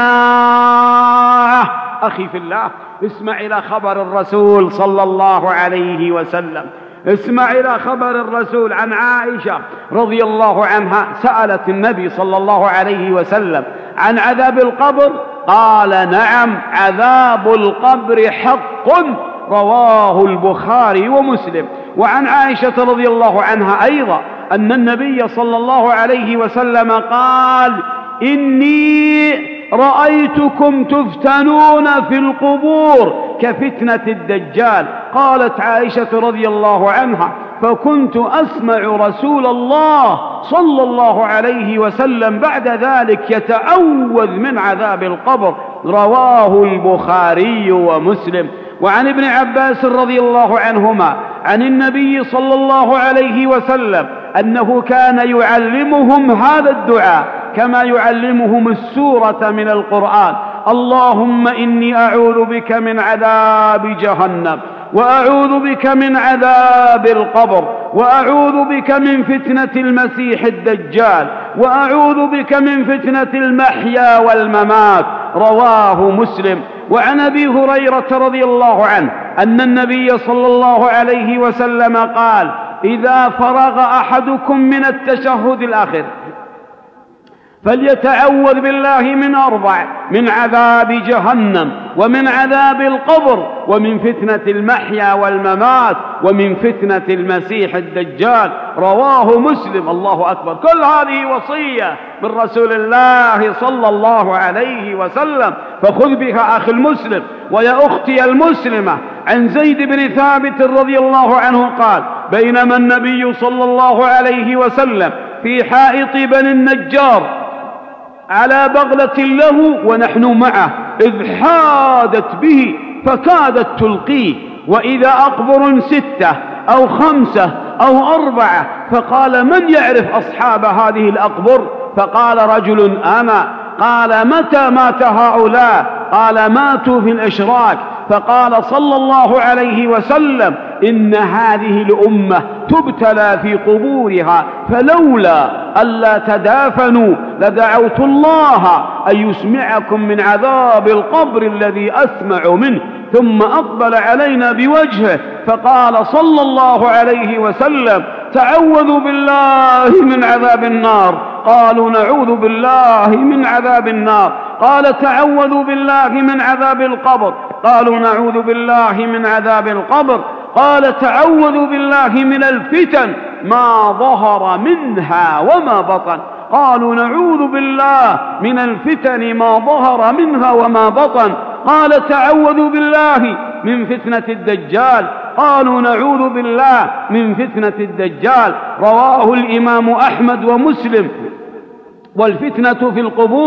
الساعة. أخي في الله، اسمع إلى خبر الرسول صلى الله عليه وسلم، اسمع إلى خبر الرسول عن عائشة رضي الله عنها. سألت النبي صلى الله عليه وسلم عن عذاب القبر، قال: نعم، عذاب القبر حق، رواه البخاري ومسلم. وعن عائشة رضي الله عنها أيضا أن النبي صلى الله عليه وسلم قال: إني رأيتكم تفتنون في القبور كفتنة الدجال. قالت عائشة رضي الله عنها: فكنت أسمع رسول الله صلى الله عليه وسلم بعد ذلك يتعوذ من عذاب القبر، رواه البخاري ومسلم. وعن ابن عباس رضي الله عنهما عن النبي صلى الله عليه وسلم أنه كان يعلمهم هذا الدعاء كما يعلمهم السورة من القرآن: اللهم إني أعوذ بك من عذاب جهنم، وأعوذ بك من عذاب القبر، وأعوذ بك من فتنة المسيح الدجال، وأعوذ بك من فتنة المحيا والممات، رواه مسلم. وعن أبي هريرة رضي الله عنه أن النبي صلى الله عليه وسلم قال: إذا فرغ أحدكم من التشهد الآخر فليتعوذ بالله من أربع: من عذاب جهنم، ومن عذاب القبر، ومن فتنة المحيا والممات، ومن فتنة المسيح الدجال، رواه مسلم. الله أكبر. كل هذه وصية من رسول الله صلى الله عليه وسلم، فخذ بها أخي المسلم. ويا أختي المسلمة، عن زيد بن ثابت رضي الله عنه قال: بينما النبي صلى الله عليه وسلم في حائط بني النجار على بغلة له ونحن معه، إذ حادت به فكادت تلقيه، وإذا أقبر 6 أو 5 أو 4، فقال: من يعرف أصحاب هذه الأقبر؟ فقال رجل: أنا. قال: متى مات هؤلاء؟ قال: ماتوا في الإشراك. فقال صلى الله عليه وسلم: إن هذه الأمة تبتلى في قبورها، فلولا ألا تدافنوا لدعوت الله أن يسمعكم من عذاب القبر الذي أسمع منه. ثم أقبل علينا بوجهه فقال صلى الله عليه وسلم: تعوذوا بالله من عذاب النار. قالوا: نعوذ بالله من عذاب النار. قال: تعوذوا بالله من عذاب القبر. قالوا: نعوذ بالله من عذاب القبر. قال: تعوذوا بالله من الفتن ما ظهر منها وما بطن. قالوا: نعوذ بالله من الفتن ما ظهر منها وما بطن. قال: تعوذوا بالله من فتنة الدجال. قالوا: نعوذ بالله من فتنة الدجال. رواه الإمام أحمد ومسلم. والفتنة في القبور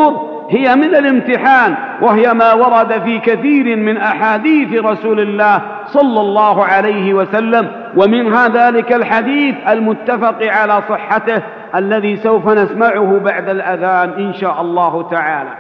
هي من الامتحان، وهي ما ورد في كثير من أحاديث رسول الله صلى الله عليه وسلم، ومنها ذلك الحديث المتفق على صحته الذي سوف نسمعه بعد الأذان إن شاء الله تعالى.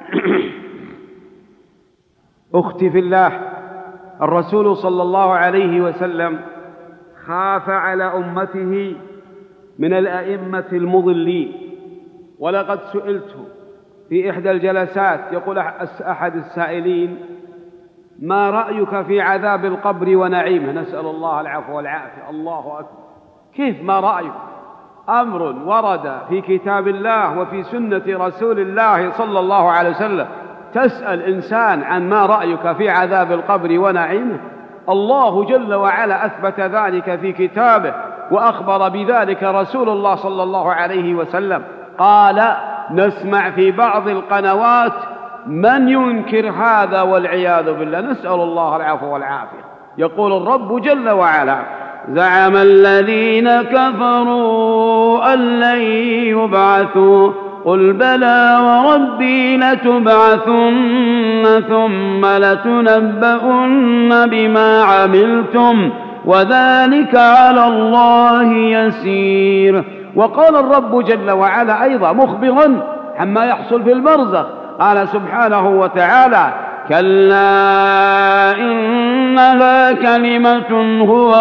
أختي في الله، الرسول صلى الله عليه وسلم خاف على أمته من الأئمة المضلين. ولقد سئلته في إحدى الجلسات، يقول أحد السائلين: ما رأيك في عذاب القبر ونعيمه؟ نسأل الله العفو والعافية. الله أكبر، كيف ما رأيك؟ أمر ورد في كتاب الله وفي سنة رسول الله صلى الله عليه وسلم، تسأل إنسان عن ما رأيك في عذاب القبر ونعيمه؟ الله جل وعلا أثبت ذلك في كتابه، وأخبر بذلك رسول الله صلى الله عليه وسلم. قال: نسمع في بعض القنوات من ينكر هذا والعياذ بالله، نسأل الله العفو والعافية. يقول الرب جل وعلا: زعم الذين كفروا أن لن يبعثوا قل بلى وربي لتبعثن ثم لتنبؤن بما عملتم وذلك على الله يسير. وقال الرب جل وعلا أيضا مخبرا عما يحصل في البرزخ، قال سبحانه وتعالى: كلا إنها كلمة هو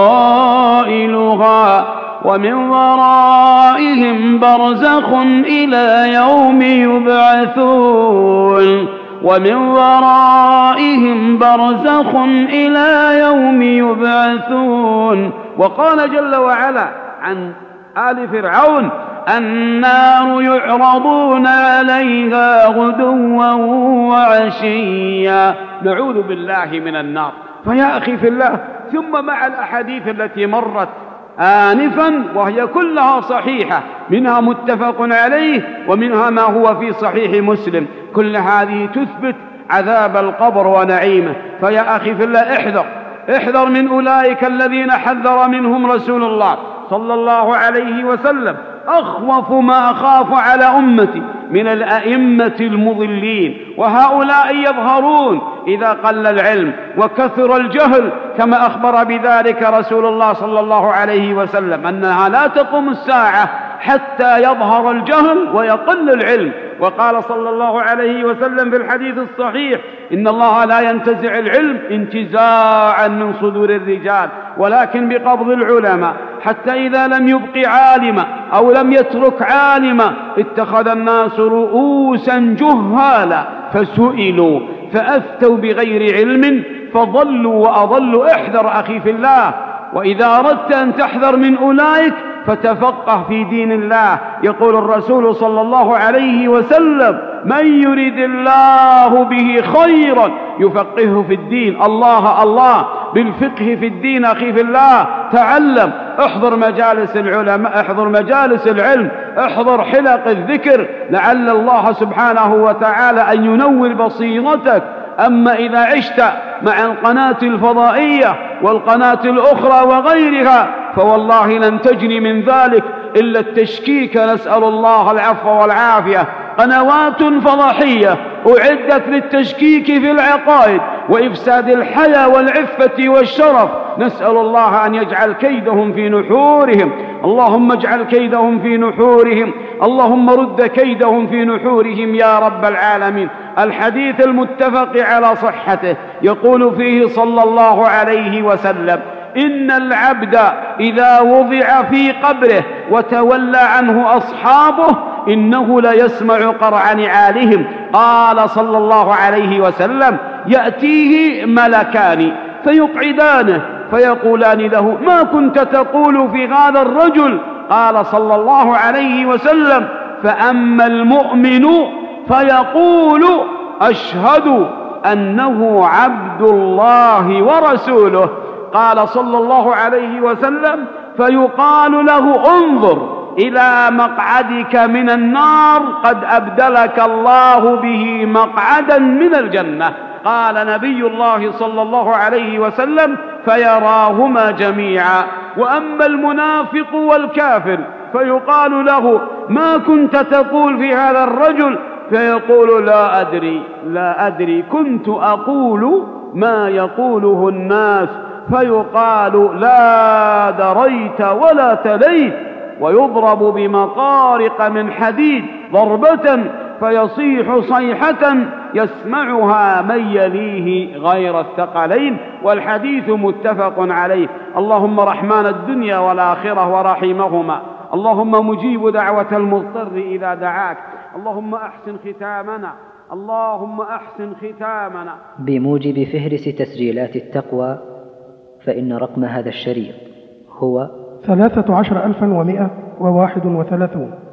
قائلها ومن ورائهم برزخ إلى يوم يبعثون ومن ورائهم برزخ إلى يوم يبعثون. وقال جل وعلا عن آل فرعون: النار يعرضون عليها غدوا وعشيا. نعوذ بالله من النار. فيا أخي في الله، ثم مع الأحاديث التي مرت آنفا وهي كلها صحيحة، منها متفق عليه ومنها ما هو في صحيح مسلم، كل هذه تثبت عذاب القبر ونعيمه. فيا أخي في الله، احذر من أولئك الذين حذر منهم رسول الله صلى الله عليه وسلم. أخوف ما أخاف على أمتي من الأئمة المضلين، وهؤلاء يظهرون إذا قل العلم وكثر الجهل، كما أخبر بذلك رسول الله صلى الله عليه وسلم أنها لا تقوم الساعة حتى يظهر الجهل ويقل العلم. وقال صلى الله عليه وسلم في الحديث الصحيح: إن الله لا ينتزع العلم انتزاعا من صدور الرجال، ولكن بقبض العلماء، حتى إذا لم يبق عالما أو لم يترك عالما اتخذ الناس رؤوسا جهالا فسئلوا فأفتوا بغير علم فضلوا وأضلوا. احذر أخي في الله، وإذا أردت أن تحذر من أولئك فتفقه في دين الله. يقول الرسول صلى الله عليه وسلم: من يريد الله به خيرا يفقهه في الدين. الله بالفقه في الدين أخي في الله. تعلم، احضر مجالس العلماء، احضر مجالس العلم، احضر حلق الذكر، لعل الله سبحانه وتعالى أن ينور بصيرتك. أما إذا عشت مع القناة الفضائية والقناة الأخرى وغيرها فوالله لن تجني من ذلك إلا التشكيك، نسأل الله العفو والعافية. قنوات فضحية أعدت للتشكيك في العقائد وإفساد الحياة والعفة والشرف، نسأل الله أن يجعل كيدهم في نحورهم. اللهم اجعل كيدهم في نحورهم، اللهم رد كيدهم في نحورهم يا رب العالمين. الحديث المتفق على صحته يقول فيه صلى الله عليه وسلم: إن العبد إذا وضع في قبره وتولى عنه أصحابه إنه ليسمع قرع نعالهم. قال صلى الله عليه وسلم: يأتيه ملكان فيقعدانه فيقولان له: ما كنت تقول في هذا الرجل؟ قال صلى الله عليه وسلم: فأما المؤمن فيقول: أشهد أنه عبد الله ورسوله. قال صلى الله عليه وسلم: فيقال له: انظر إلى مقعدك من النار قد أبدلك الله به مقعدا من الجنة. قال نبي الله صلى الله عليه وسلم: فيراهما جميعا. وأما المنافق والكافر فيقال له: ما كنت تقول في هذا الرجل؟ فيقول لا أدري كنت أقول ما يقوله الناس، فيقال لا دريت ولا تليت، ويضرب بمطارق من حديد ضربة فيصيح صيحة يسمعها من يليه غير الثقلين. والحديث متفق عليه. اللهم رحمن الدنيا والآخرة ورحيمهما، اللهم مجيب دعوة المضطر إذا دعاك، اللهم أحسن ختامنا، اللهم أحسن ختامنا. بموجب فهرس تسجيلات التقوى، فإن رقم هذا الشريط هو 13,131.